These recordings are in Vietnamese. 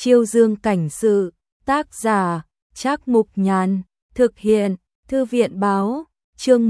Chiêu Dương cảnh sự, tác giả, Trác Mục Nhàn, thực hiện, Thư viện báo, chương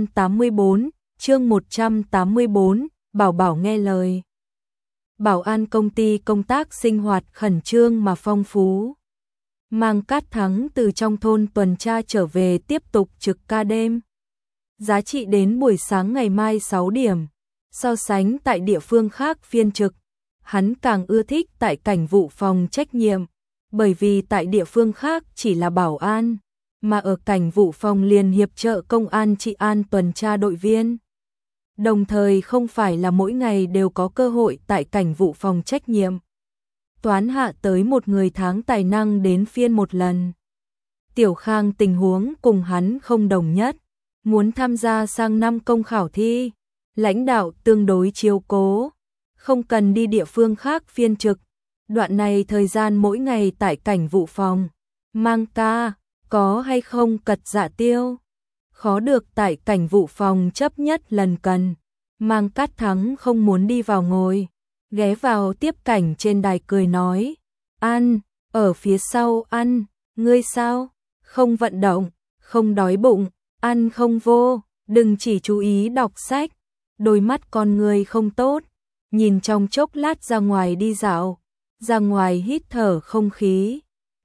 184, Bảo Bảo nghe lời. Bảo an công ty công tác sinh hoạt khẩn trương mà phong phú. Mang Cát Thắng từ trong thôn tuần tra trở về tiếp tục trực ca đêm. Giá trị đến buổi sáng ngày mai 6 điểm. So sánh tại địa phương khác phiên trực, hắn càng ưa thích tại cảnh vụ phòng trách nhiệm, bởi vì tại địa phương khác chỉ là bảo an, mà ở cảnh vụ phòng liền hiệp trợ công an trị an tuần tra đội viên. Đồng thời không phải là mỗi ngày đều có cơ hội tại cảnh vụ phòng trách nhiệm. Toán hạ tới một người tháng tài năng đến phiên một lần. Tiểu Khang tình huống cùng hắn không đồng nhất, muốn tham gia sang năm công khảo thi, lãnh đạo tương đối chiếu cố, không cần đi địa phương khác phiên trực. Đoạn này thời gian mỗi ngày tại cảnh vụ phòng, mang ca, có hay không cật dạ tiêu. Khó được tại cảnh vụ phòng chấp nhất lần cần. Mang Cát Thắng không muốn đi vào ngồi, ghé vào tiếp cảnh trên đài cười nói, ăn, ở phía sau ăn, ngươi sao, không vận động, không đói bụng, ăn không vô, đừng chỉ chú ý đọc sách, đôi mắt con người không tốt, nhìn trong chốc lát ra ngoài đi dạo, ra ngoài hít thở không khí,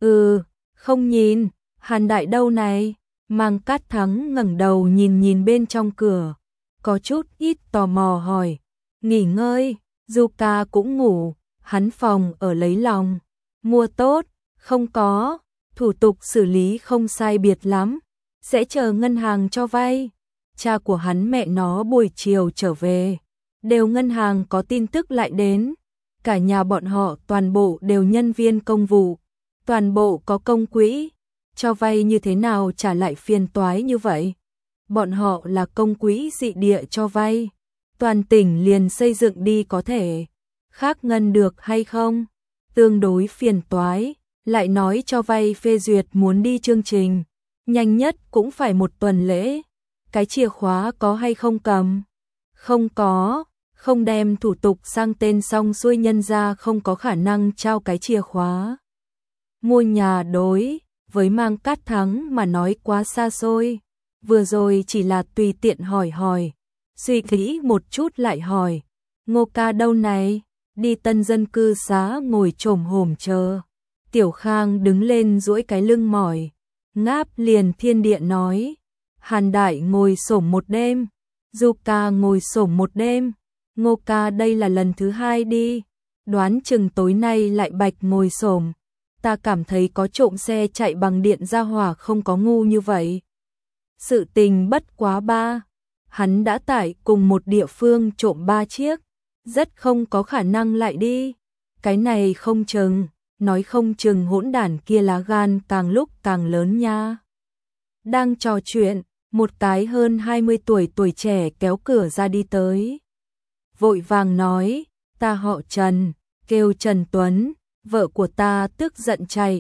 không nhìn, Hàn Đại đâu này, Mang Cát Thắng ngẩng đầu nhìn bên trong cửa, có chút ít tò mò hỏi, nghỉ ngơi, Du ca cũng ngủ, hắn phòng ở lấy lòng, mua tốt, không có, thủ tục xử lý không sai biệt lắm, sẽ chờ ngân hàng cho vay. Cha của hắn mẹ nó buổi chiều trở về, đều ngân hàng có tin tức lại đến, cả nhà bọn họ toàn bộ đều nhân viên công vụ, toàn bộ có công quỹ, cho vay như thế nào trả lại phiền toái như vậy. Bọn họ là công quỹ dị địa cho vay, toàn tỉnh liền xây dựng đi có thể, khác ngân được hay không, tương đối phiền toái, lại nói cho vay phê duyệt muốn đi chương trình, nhanh nhất cũng phải một tuần lễ, cái chìa khóa có hay không cầm, không có, không đem thủ tục sang tên xong xuôi nhân ra không có khả năng trao cái chìa khóa. Mua nhà đối với Mang Cát Thắng mà nói quá xa xôi, vừa rồi chỉ là tùy tiện hỏi, suy nghĩ một chút lại hỏi, Ngô ca đâu này, đi tân dân cư xá ngồi chồm hổm chờ. Tiểu Khang đứng lên duỗi cái lưng mỏi, ngáp liền thiên địa nói, Hàn Đại ngồi xổm một đêm, Du ca ngồi xổm một đêm, Ngô ca đây là lần thứ 2 đi, đoán chừng tối nay lại bạch ngồi xổm. Ta cảm thấy có trộm xe chạy bằng điện ra hỏa không có ngu như vậy. Sự tình bất quá 3, hắn đã tải cùng một địa phương trộm 3 chiếc, rất không có khả năng lại đi. Cái này không chừng, nói không chừng hỗn đản kia lá gan càng lúc càng lớn nha. Đang trò chuyện, một cái hơn 20 tuổi trẻ kéo cửa ra đi tới. Vội vàng nói, ta họ Trần, kêu Trần Tuấn, vợ của ta tức giận chạy.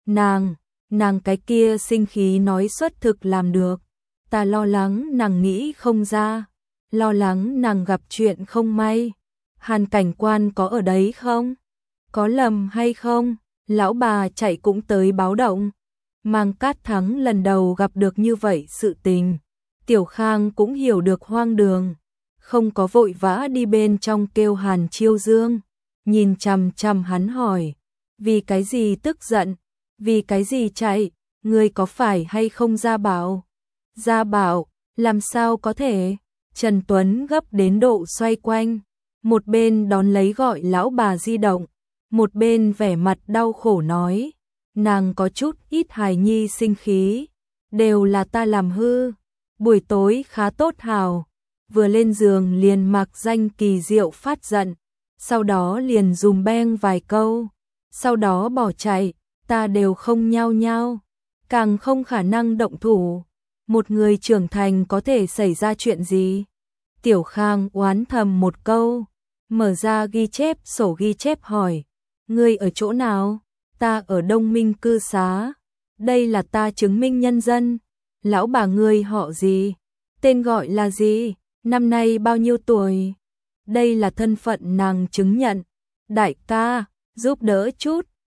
Nàng cái kia sinh khí nói xuất thực làm được. Ta lo lắng nàng nghĩ không ra, lo lắng nàng gặp chuyện không may. Hàn cảnh quan có ở đấy không? Có lầm hay không? Lão bà chạy cũng tới báo động. Mang Cát Thắng lần đầu gặp được như vậy sự tình. Tiểu Khang cũng hiểu được hoang đường, không có vội vã đi bên trong kêu Hàn Chiêu Dương, nhìn chằm chằm hắn hỏi, vì cái gì tức giận, vì cái gì chạy, ngươi có phải hay không Gia Bảo? Gia Bảo, làm sao có thể? Trần Tuấn gấp đến độ xoay quanh, một bên đón lấy gọi lão bà di động, một bên vẻ mặt đau khổ nói, nàng có chút ít hài nhi sinh khí, đều là ta làm hư, buổi tối khá tốt hào, vừa lên giường liền mặc danh kỳ diệu phát giận, sau đó liền dùm beng vài câu, sau đó bỏ chạy, ta đều không nhao nhao, càng không khả năng động thủ, một người trưởng thành có thể xảy ra chuyện gì? Tiểu Khang oán thầm một câu, mở ra ghi chép sổ ghi chép hỏi, ngươi ở chỗ nào? Ta ở Đông Minh cư xá, đây là ta chứng minh nhân dân, lão bà ngươi họ gì? Tên gọi là gì? Năm nay bao nhiêu tuổi? Đây là thân phận nàng chứng nhận. Đại ca, giúp đỡ chút,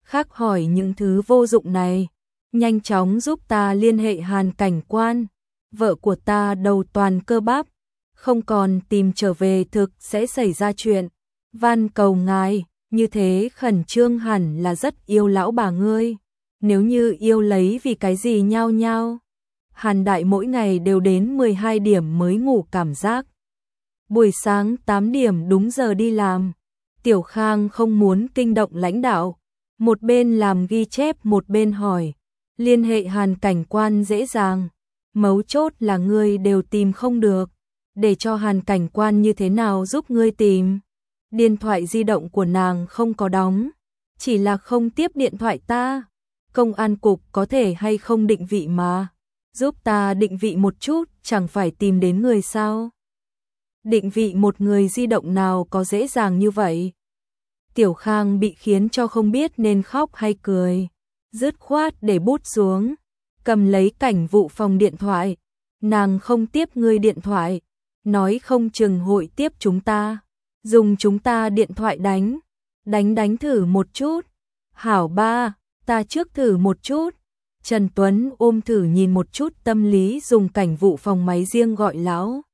khác hỏi những thứ vô dụng này. Nhanh chóng giúp ta liên hệ Hàn cảnh quan. Vợ của ta đầu toàn cơ bắp, không còn tìm trở về thực sẽ xảy ra chuyện. Van cầu ngài, như thế khẩn trương hẳn là rất yêu lão bà ngươi. Nếu như yêu lấy vì cái gì nhao nhao. Hàn Đại mỗi ngày đều đến 12 điểm mới ngủ cảm giác. Buổi sáng 8 điểm đúng giờ đi làm. Tiểu Khang không muốn kinh động lãnh đạo. Một bên làm ghi chép một bên hỏi. Liên hệ Hàn cảnh quan dễ dàng. Mấu chốt là ngươi đều tìm không được. Để cho Hàn cảnh quan như thế nào giúp ngươi tìm. Điện thoại di động của nàng không có đóng. Chỉ là không tiếp điện thoại ta. Công an cục có thể hay không định vị mà. Giúp ta định vị một chút, chẳng phải tìm đến người sao. Định vị một người di động nào có dễ dàng như vậy. Tiểu Khang bị khiến cho không biết nên khóc hay cười. Dứt khoát để bút xuống. Cầm lấy cảnh vụ phòng điện thoại. Nàng không tiếp ngươi điện thoại. Nói không chừng hội tiếp chúng ta. Dùng chúng ta điện thoại đánh. Đánh thử một chút. Hảo ba, ta trước thử một chút. Trần Tuấn ôm thử nhìn một chút tâm lý dùng cảnh vụ phòng máy riêng gọi lão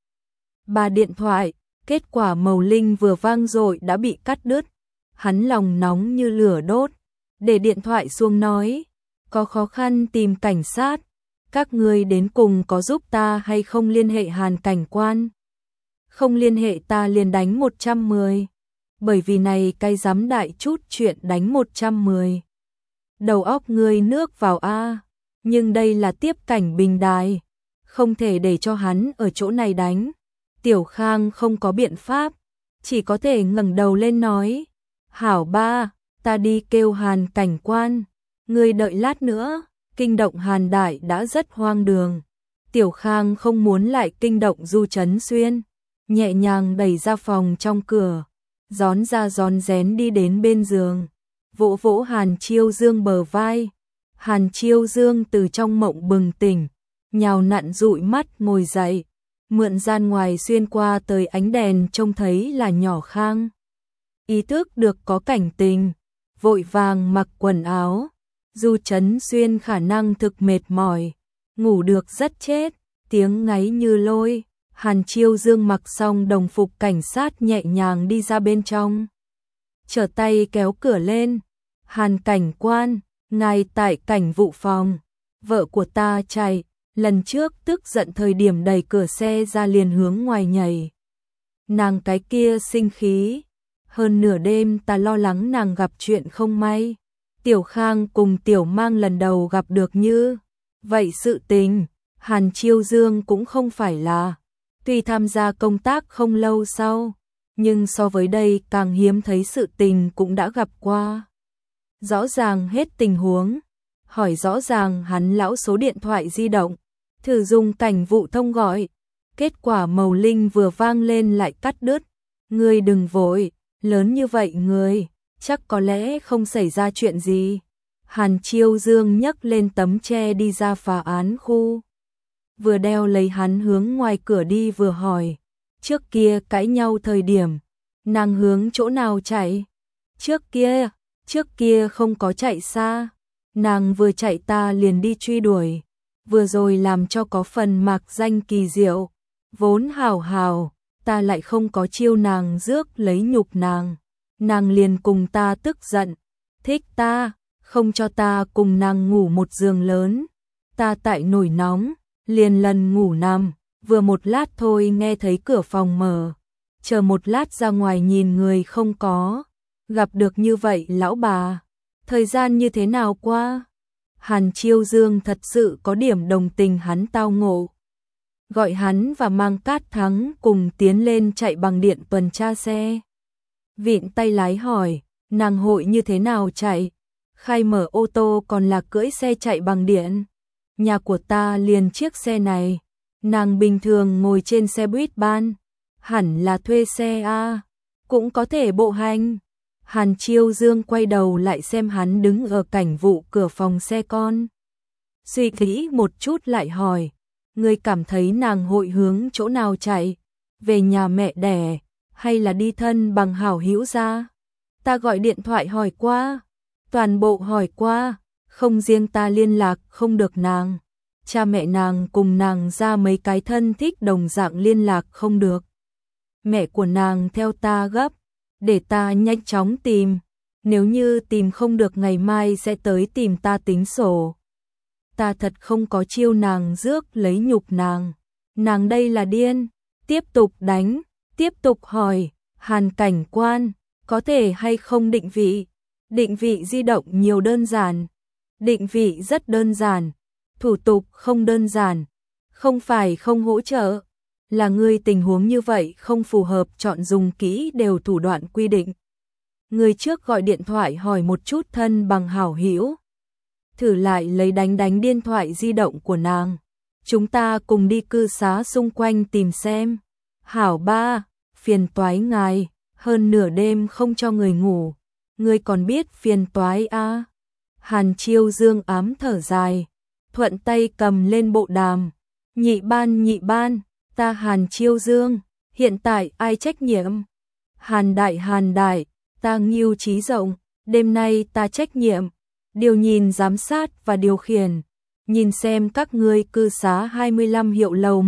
bà điện thoại. Kết quả màu linh vừa vang dội đã bị cắt đứt. Hắn lòng nóng như lửa đốt. Để điện thoại xuống nói. Có khó khăn tìm cảnh sát. Các ngươi đến cùng có giúp ta hay không liên hệ Hàn cảnh quan. Không liên hệ ta liền đánh 110. Bởi vì này cay dám đại chút chuyện đánh 110. Đầu óc ngươi nước vào a. Nhưng đây là tiếp cảnh bình đài. Không thể để cho hắn ở chỗ này đánh. Tiểu Khang không có biện pháp. Chỉ có thể ngẩng đầu lên nói. Hảo ba, ta đi kêu Hàn cảnh quan. Ngươi đợi lát nữa. Kinh động Hàn Đại đã rất hoang đường. Tiểu Khang không muốn lại kinh động Du Trấn Xuyên. Nhẹ nhàng đẩy ra phòng trong cửa. Rón ra rón rén đi đến bên giường. Vỗ vỗ Hàn Chiêu Dương bờ vai. Hàn Chiêu Dương từ trong mộng bừng tỉnh. Nhào nặn dụi mắt ngồi dậy. Mượn gian ngoài xuyên qua tới ánh đèn trông thấy là nhỏ Khang. Ý thức được có cảnh tình. Vội vàng mặc quần áo. Du Trấn Xuyên khả năng thực mệt mỏi. Ngủ được rất chết. Tiếng ngáy như lôi. Hàn Chiêu Dương mặc xong đồng phục cảnh sát nhẹ nhàng đi ra bên trong. Trở tay kéo cửa lên. Hàn cảnh quan, ngài tại cảnh vụ phòng. Vợ của ta chạy. Lần trước tức giận thời điểm đẩy cửa xe ra liền hướng ngoài nhảy. Nàng cái kia sinh khí. Hơn nửa đêm ta lo lắng nàng gặp chuyện không may. Tiểu Khang cùng Tiểu Mang lần đầu gặp được như vậy sự tình. Hàn Chiêu Dương cũng không phải là. Tuy tham gia công tác không lâu sau, nhưng so với đây càng hiếm thấy sự tình cũng đã gặp qua. Rõ ràng hết tình huống, hỏi rõ ràng hắn lão số điện thoại di động, thử dùng cảnh vụ thông gọi. Kết quả màu linh vừa vang lên lại cắt đứt. Ngươi đừng vội, lớn như vậy ngươi, chắc có lẽ không xảy ra chuyện gì. Hàn Chiêu Dương nhấc lên tấm tre đi ra phá án khu. Vừa đeo lấy hắn hướng ngoài cửa đi vừa hỏi. Trước kia cãi nhau thời điểm, nàng hướng chỗ nào chạy? Trước kia không có chạy xa. Nàng vừa chạy ta liền đi truy đuổi. Vừa rồi làm cho có phần mạc danh kỳ diệu. Vốn hào hào, ta lại không có chiêu nàng rước lấy nhục nàng. Nàng liền cùng ta tức giận. Thích ta, không cho ta cùng nàng ngủ một giường lớn. Ta tại nổi nóng. Liền lần ngủ nằm, vừa một lát thôi nghe thấy cửa phòng mở. Chờ một lát ra ngoài nhìn người không có. Gặp được như vậy lão bà. Thời gian như thế nào qua? Hàn Chiêu Dương thật sự có điểm đồng tình hắn tao ngộ. Gọi hắn và Mang Cát Thắng cùng tiến lên chạy bằng điện tuần tra xe. Vịn tay lái hỏi, nàng hội như thế nào chạy? Khai mở ô tô còn là cưỡi xe chạy bằng điện? Nhà của ta liền chiếc xe này. Nàng bình thường ngồi trên xe buýt ban. Hẳn là thuê xe a, cũng có thể bộ hành. Hàn Chiêu Dương quay đầu lại xem hắn đứng ở cảnh vụ cửa phòng xe con. Suy nghĩ một chút lại hỏi. Ngươi cảm thấy nàng hội hướng chỗ nào chạy? Về nhà mẹ đẻ, hay là đi thân bằng hảo hữu ra? Ta gọi điện thoại hỏi qua. Toàn bộ hỏi qua, không riêng ta liên lạc không được nàng, cha mẹ nàng cùng nàng ra mấy cái thân thích đồng dạng liên lạc không được. Mẹ của nàng theo ta gấp, để ta nhanh chóng tìm, nếu như tìm không được ngày mai sẽ tới tìm ta tính sổ. Ta thật không có chiêu nàng rước lấy nhục nàng đây là điên. Tiếp tục đánh, tiếp tục hỏi, Hàn cảnh quan, có thể hay không định vị? Định vị di động nhiều đơn giản. Định vị rất đơn giản, thủ tục không đơn giản, không phải không hỗ trợ, là người tình huống như vậy không phù hợp chọn dùng kỹ đều thủ đoạn quy định. Người trước gọi điện thoại hỏi một chút thân bằng hảo hữu, thử lại lấy đánh điện thoại di động của nàng. Chúng ta cùng đi cư xá xung quanh tìm xem. Hảo ba, phiền toái ngài, hơn nửa đêm không cho người ngủ, người còn biết phiền toái a? Hàn Chiêu Dương ám thở dài, thuận tay cầm lên bộ đàm. Nhị ban, ta Hàn Chiêu Dương, hiện tại ai trách nhiệm? Hàn đại, ta Ngưu Trí Rộng, đêm nay ta trách nhiệm, điều nhìn giám sát và điều khiển. Nhìn xem các ngươi cư xá 25 hiệu lầu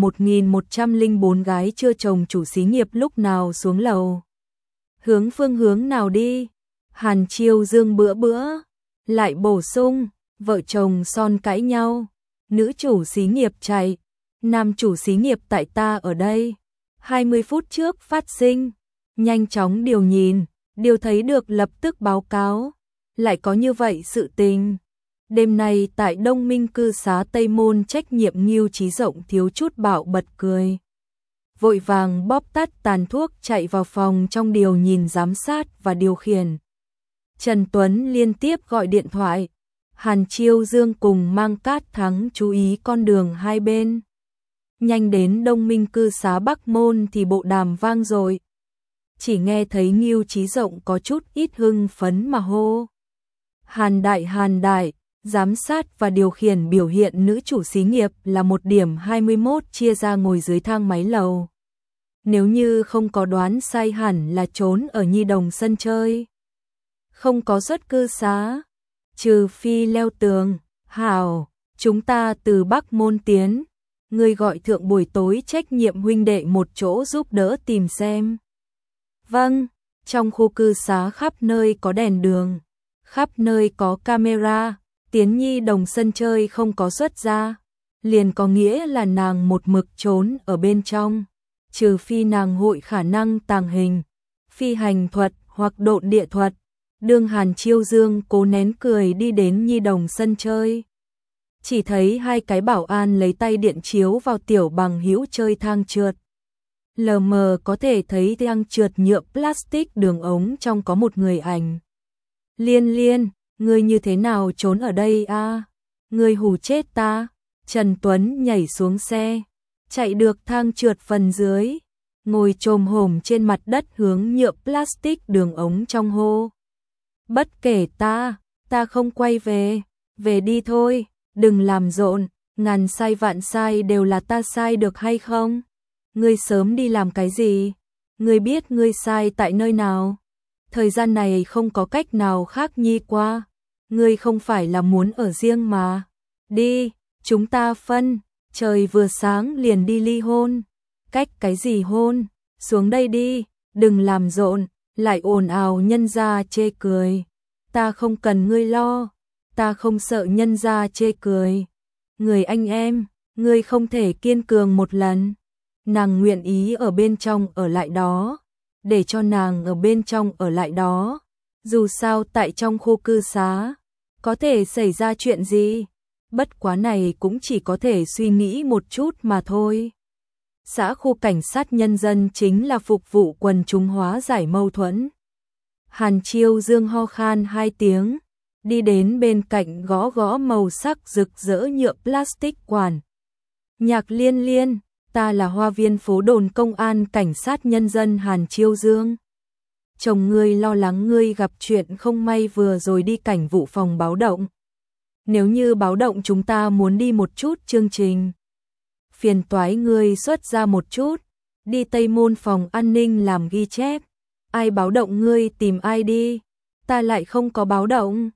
1104 gái chưa chồng chủ xí nghiệp lúc nào xuống lầu. Phương hướng nào đi? Hàn Chiêu Dương bữa lại bổ sung, vợ chồng son cãi nhau, nữ chủ xí nghiệp chạy, nam chủ xí nghiệp tại ta ở đây. 20 phút trước phát sinh, nhanh chóng điều nhìn, điều thấy được lập tức báo cáo. Lại có như vậy sự tình. Đêm nay tại Đông Minh cư xá Tây Môn trách nhiệm Ngưu Trí Rộng thiếu chút bạo bật cười. Vội vàng bóp tắt tàn thuốc chạy vào phòng trong điều nhìn giám sát và điều khiển. Trần Tuấn liên tiếp gọi điện thoại. Hàn Chiêu Dương cùng Mang Cát Thắng chú ý con đường hai bên. Nhanh đến Đông Minh cư xá Bắc Môn thì bộ đàm vang rồi. Chỉ nghe thấy Ngưu Trí Rộng có chút ít hưng phấn mà hô. Hàn đại, giám sát và điều khiển biểu hiện nữ chủ xí nghiệp là 1 điểm 21 chia ra ngồi dưới thang máy lầu. Nếu như không có đoán sai hẳn là trốn ở nhi đồng sân chơi. Không có xuất cư xá, trừ phi leo tường. Hảo, chúng ta từ Bắc Môn tiến. Người gọi thượng buổi tối trách nhiệm huynh đệ một chỗ giúp đỡ tìm xem. Vâng, trong khu cư xá khắp nơi có đèn đường, khắp nơi có camera, tiến nhi đồng sân chơi không có xuất ra, liền có nghĩa là nàng một mực trốn ở bên trong, trừ phi nàng hội khả năng tàng hình, phi hành thuật hoặc độn địa thuật. Đương Hàn Chiêu Dương cố nén cười đi đến nhi đồng sân chơi. Chỉ thấy 2 cái bảo an lấy tay điện chiếu vào tiểu bằng hữu chơi thang trượt. Lờ mờ có thể thấy thang trượt nhựa plastic đường ống trong có một người ảnh. Liên, ngươi như thế nào trốn ở đây a? Ngươi hù chết ta. Trần Tuấn nhảy xuống xe, chạy được thang trượt phần dưới, ngồi chồm hổm trên mặt đất hướng nhựa plastic đường ống trong hô. Bất kể ta không quay về đi thôi, đừng làm rộn, ngàn sai vạn sai đều là ta sai được hay không? Ngươi sớm đi làm cái gì? Ngươi biết ngươi sai tại nơi nào? Thời gian này không có cách nào khác nhi qua. Ngươi không phải là muốn ở riêng mà. Đi, chúng ta phân, trời vừa sáng liền đi ly hôn. Cách cái gì hôn? Xuống đây đi, đừng làm rộn, lại ồn ào nhân gia chê cười. Ta không cần ngươi lo, ta không sợ nhân gia chê cười. Người anh em, ngươi không thể kiên cường một lần. Nàng nguyện ý ở bên trong ở lại đó, để cho nàng ở bên trong ở lại đó. Dù sao tại trong khu cư xá, có thể xảy ra chuyện gì, bất quá này cũng chỉ có thể suy nghĩ một chút mà thôi. Xã khu cảnh sát nhân dân chính là phục vụ quần chúng hóa giải mâu thuẫn. Hàn Chiêu Dương ho khan 2 tiếng, đi đến bên cạnh gõ màu sắc rực rỡ nhựa plastic quản. Nhạc Liên, ta là Hoa Viên phố đồn công an cảnh sát nhân dân Hàn Chiêu Dương. Chồng ngươi lo lắng ngươi gặp chuyện không may vừa rồi đi cảnh vụ phòng báo động. Nếu như báo động chúng ta muốn đi một chút chương trình. Phiền toái ngươi xuất ra một chút, đi Tây Môn phòng an ninh làm ghi chép. Ai báo động ngươi tìm ai đi, ta lại không có báo động.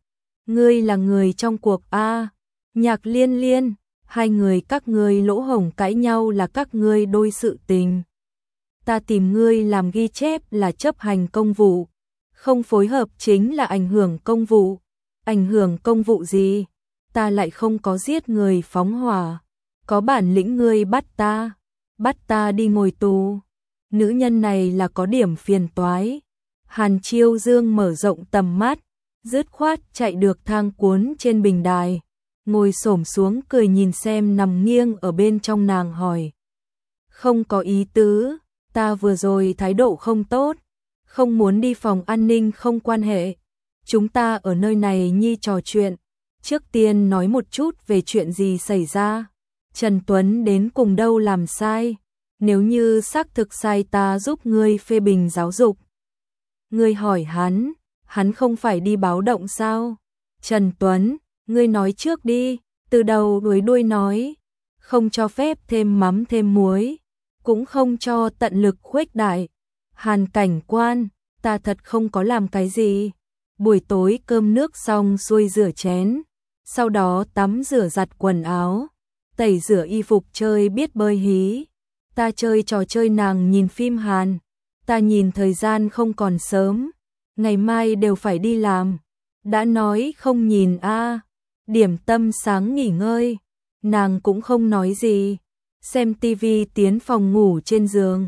Ngươi là người trong cuộc a. Nhạc Liên Liên, hai người các ngươi lỗ hổng cãi nhau là các ngươi đôi sự tình. Ta tìm ngươi làm ghi chép là chấp hành công vụ, không phối hợp chính là ảnh hưởng công vụ. Ảnh hưởng công vụ gì? Ta lại không có giết người phóng hỏa. Có bản lĩnh ngươi bắt ta đi ngồi tù. Nữ nhân này là có điểm phiền toái. Hàn Chiêu Dương mở rộng tầm mắt, dứt khoát chạy được thang cuốn trên bình đài, ngồi xổm xuống cười nhìn xem nằm nghiêng ở bên trong nàng hỏi. Không có ý tứ, ta vừa rồi thái độ không tốt, không muốn đi phòng an ninh không quan hệ. Chúng ta ở nơi này nhi trò chuyện, trước tiên nói một chút về chuyện gì xảy ra. Trần Tuấn đến cùng đâu làm sai, nếu như xác thực sai ta giúp ngươi phê bình giáo dục. Ngươi hỏi hắn không phải đi báo động sao? Trần Tuấn, ngươi nói trước đi, từ đầu đuôi đuôi nói, không cho phép thêm mắm thêm muối, cũng không cho tận lực khuếch đại. Hàn cảnh quan, ta thật không có làm cái gì. Buổi tối cơm nước xong xuôi rửa chén, sau đó tắm rửa giặt quần áo, tẩy rửa y phục chơi biết bơi hí. Ta chơi trò chơi nàng nhìn phim Hàn, ta nhìn thời gian không còn sớm, ngày mai đều phải đi làm. Đã nói không nhìn a. Điểm tâm sáng nghỉ ngơi, nàng cũng không nói gì, xem tivi tiến phòng ngủ trên giường.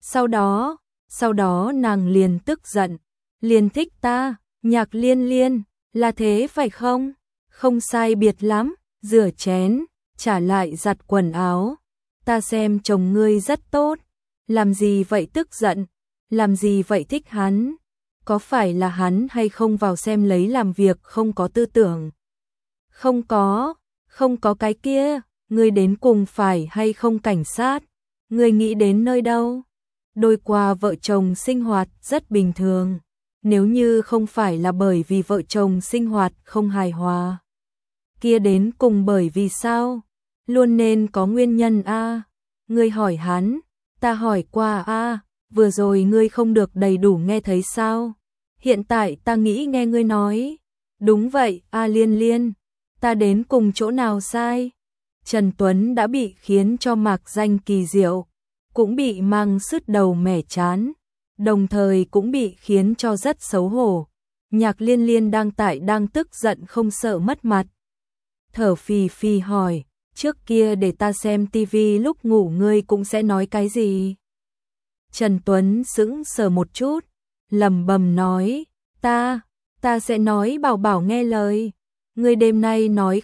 Sau đó nàng liền tức giận, liền thích ta. Nhạc Liên Liên, là thế phải không? Không sai biệt lắm, rửa chén, trả lại giặt quần áo. Ta xem chồng ngươi rất tốt, làm gì vậy tức giận, làm gì vậy thích hắn? Có phải là hắn hay không vào xem lấy làm việc không có tư tưởng? Không có cái kia, ngươi đến cùng phải hay không cảnh sát? Ngươi nghĩ đến nơi đâu? Đôi qua vợ chồng sinh hoạt rất bình thường. Nếu như không phải là bởi vì vợ chồng sinh hoạt không hài hòa, kia đến cùng bởi vì sao? Luôn nên có nguyên nhân a. Ngươi hỏi hắn, ta hỏi qua a. Vừa rồi ngươi không được đầy đủ nghe thấy sao? Hiện tại ta nghĩ nghe ngươi nói. Đúng vậy, a Liên Liên, ta đến cùng chỗ nào sai? Trần Tuấn đã bị khiến cho mạc danh kỳ diệu, cũng bị mang sứt đầu mẻ chán, đồng thời cũng bị khiến cho rất xấu hổ. Nhạc Liên Liên đang tức giận không sợ mất mặt. Thở phì phì hỏi, trước kia để ta xem tivi lúc ngủ ngươi cũng sẽ nói cái gì? Trần Tuấn sững sờ một chút, lẩm bẩm nói, ta sẽ nói bảo bảo nghe lời. Ngươi đêm nay nói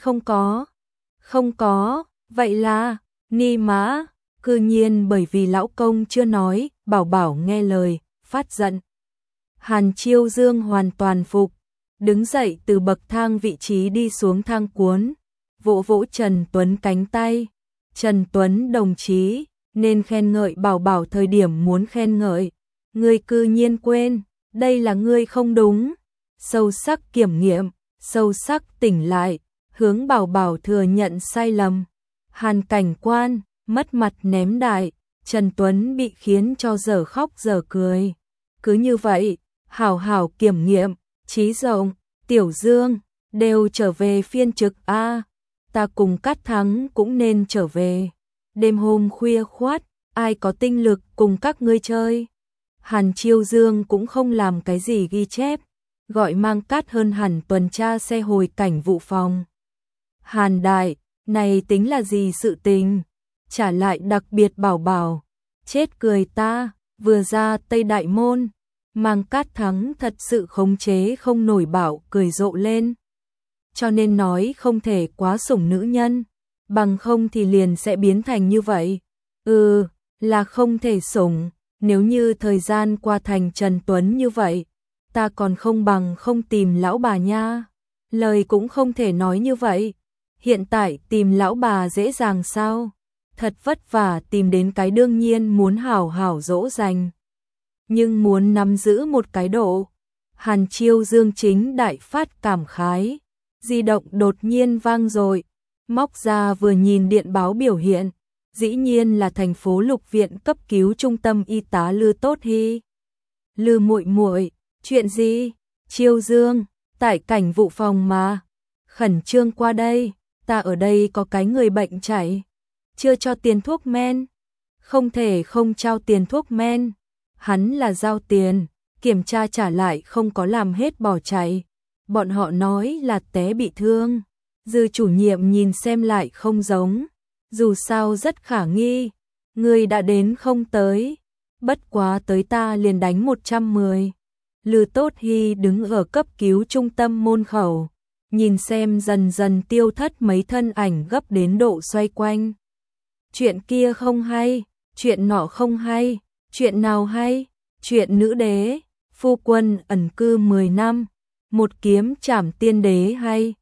không có, vậy là, ni mã, cư nhiên bởi vì lão công chưa nói, bảo bảo nghe lời, phát giận. Hàn Chiêu Dương hoàn toàn phục, đứng dậy từ bậc thang vị trí đi xuống thang cuốn, vỗ vỗ Trần Tuấn cánh tay. Trần Tuấn đồng chí, nên khen ngợi bảo bảo thời điểm muốn khen ngợi. Ngươi cư nhiên quên, đây là ngươi không đúng. Sâu sắc kiểm nghiệm, sâu sắc tỉnh lại, hướng bảo bảo thừa nhận sai lầm. Hàn cảnh quan, mất mặt ném đại, Trần Tuấn bị khiến cho dở khóc dở cười. Cứ như vậy, hảo hảo kiểm nghiệm, Chí Rộng, Tiểu Dương, đều trở về phiên trực a. Ta cùng Cát Thắng cũng nên trở về. Đêm hôm khuya khoắt, ai có tinh lực cùng các ngươi chơi. Hàn Chiêu Dương cũng không làm cái gì ghi chép, gọi mang Cát hơn hẳn tuần tra xe hồi cảnh vụ phòng. Hàn đại, này tính là gì sự tình? Trả lại đặc biệt bảo bảo. Chết cười ta, vừa ra Tây Đại Môn, Mang Cát Thắng thật sự khống chế không nổi bảo cười rộ lên. Cho nên nói không thể quá sủng nữ nhân, bằng không thì liền sẽ biến thành như vậy. Là không thể sủng, nếu như thời gian qua thành Trần Tuấn như vậy, ta còn không bằng không tìm lão bà nha. Lời cũng không thể nói như vậy. Hiện tại tìm lão bà dễ dàng sao? Thật vất vả tìm đến cái đương nhiên muốn hảo hảo dỗ dành. Nhưng muốn nắm giữ một cái độ. Hàn Chiêu Dương chính đại phát cảm khái. Di động đột nhiên vang dội, móc ra vừa nhìn điện báo biểu hiện, dĩ nhiên là thành phố Lục Viện cấp cứu trung tâm y tá Lư Tốt Hy. Lư muội muội, chuyện gì? Chiêu Dương, Tại cảnh vụ phòng mà. Khẩn trương qua đây, ta ở đây có cái người bệnh chảy. Chưa cho tiền thuốc men. Không thể không trao tiền thuốc men. Hắn là giao tiền, kiểm tra trả lại không có làm hết bỏ chạy. Bọn họ nói là té bị thương. Dư chủ nhiệm nhìn xem lại không giống. Dù sao rất khả nghi. Người đã đến không tới. Bất quá tới ta liền đánh 110. Lư Tốt Hy đứng ở cấp cứu trung tâm môn khẩu. Nhìn xem dần dần tiêu thất mấy thân ảnh gấp đến độ xoay quanh. Chuyện kia không hay, chuyện nọ không hay, chuyện nào hay, chuyện nữ đế, phu quân ẩn cư 10 năm, một kiếm trảm tiên đế hay.